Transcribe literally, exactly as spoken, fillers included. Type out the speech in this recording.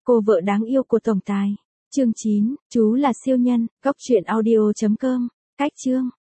cô vợ đáng yêu của tổng tài. Chương chín, chú là siêu nhân, góc truyện audio chấm com. Cách chương